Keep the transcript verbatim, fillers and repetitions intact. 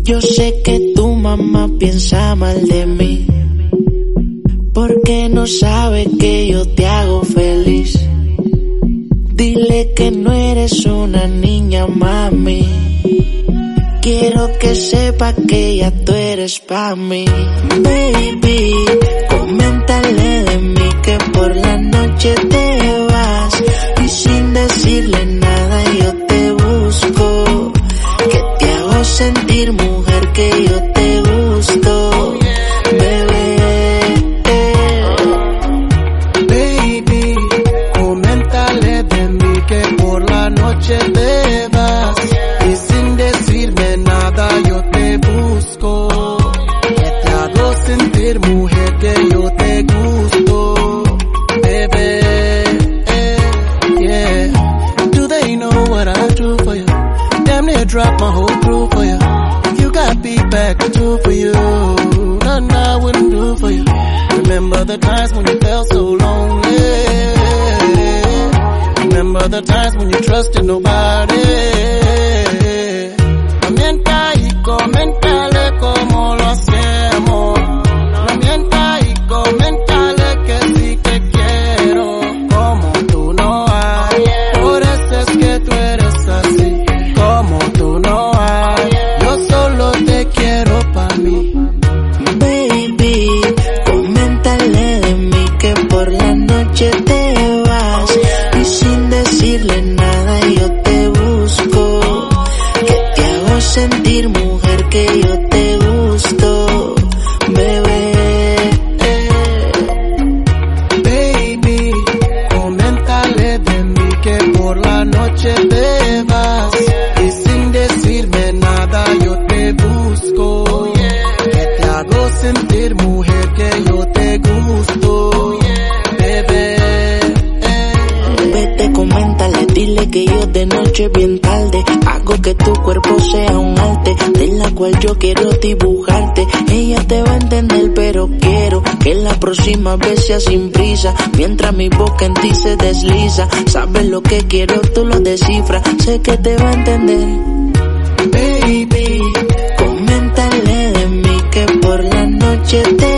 Yo sé que tu mamá piensa mal de mí, porque no sabe que yo te hago feliz. Dile que no eres una niña, mami. Quiero que sepa que ya tú eres pa' mí. Baby, coméntale de mí que por la noche te vas y sin decirle nada yo te busco. Que te hago sentir mujer, que yo te gusto, bebé. Baby, coméntale de mí que por la noche te vas y sin decirme nada yo te busco. Que te hago sentir mujer, que yo te gusto, bebé. Yeah. Do they know what I do for you? Damn near drop my whole crew for you. You got feedback to do for you. Nothing I wouldn't do for you. Remember the times when you felt so lonely. Remember the times when you trusted nobody. No mienta y coméntale como lo hacemos. No mienta y coméntale que sí te quiero. Como tú no hay. Por eso es que tú eres así. Como tú no hay. Yo solo te quiero pa' mí. Baby, coméntale de mí que por la noche te vas y sin decirle nada yo te busco. Que te hago sentir mujer, que yo te gusto, bebé. Baby, coméntale de mí que por la noche te vas y sin decirme nada yo te busco. Que te hago sentir mujer, que yo te gusto, bebé. Vete, coméntale, dile que yo de noche bien tarde hago que tu cuerpo sea un arte, de la cual yo quiero dibujarte. Ella te va a entender, pero quiero que la próxima vez sea sin prisa, mientras mi boca en ti se desliza. Sabes lo que quiero, tú lo descifras, sé que te va a entender. Baby, coméntale de mí que por la noche te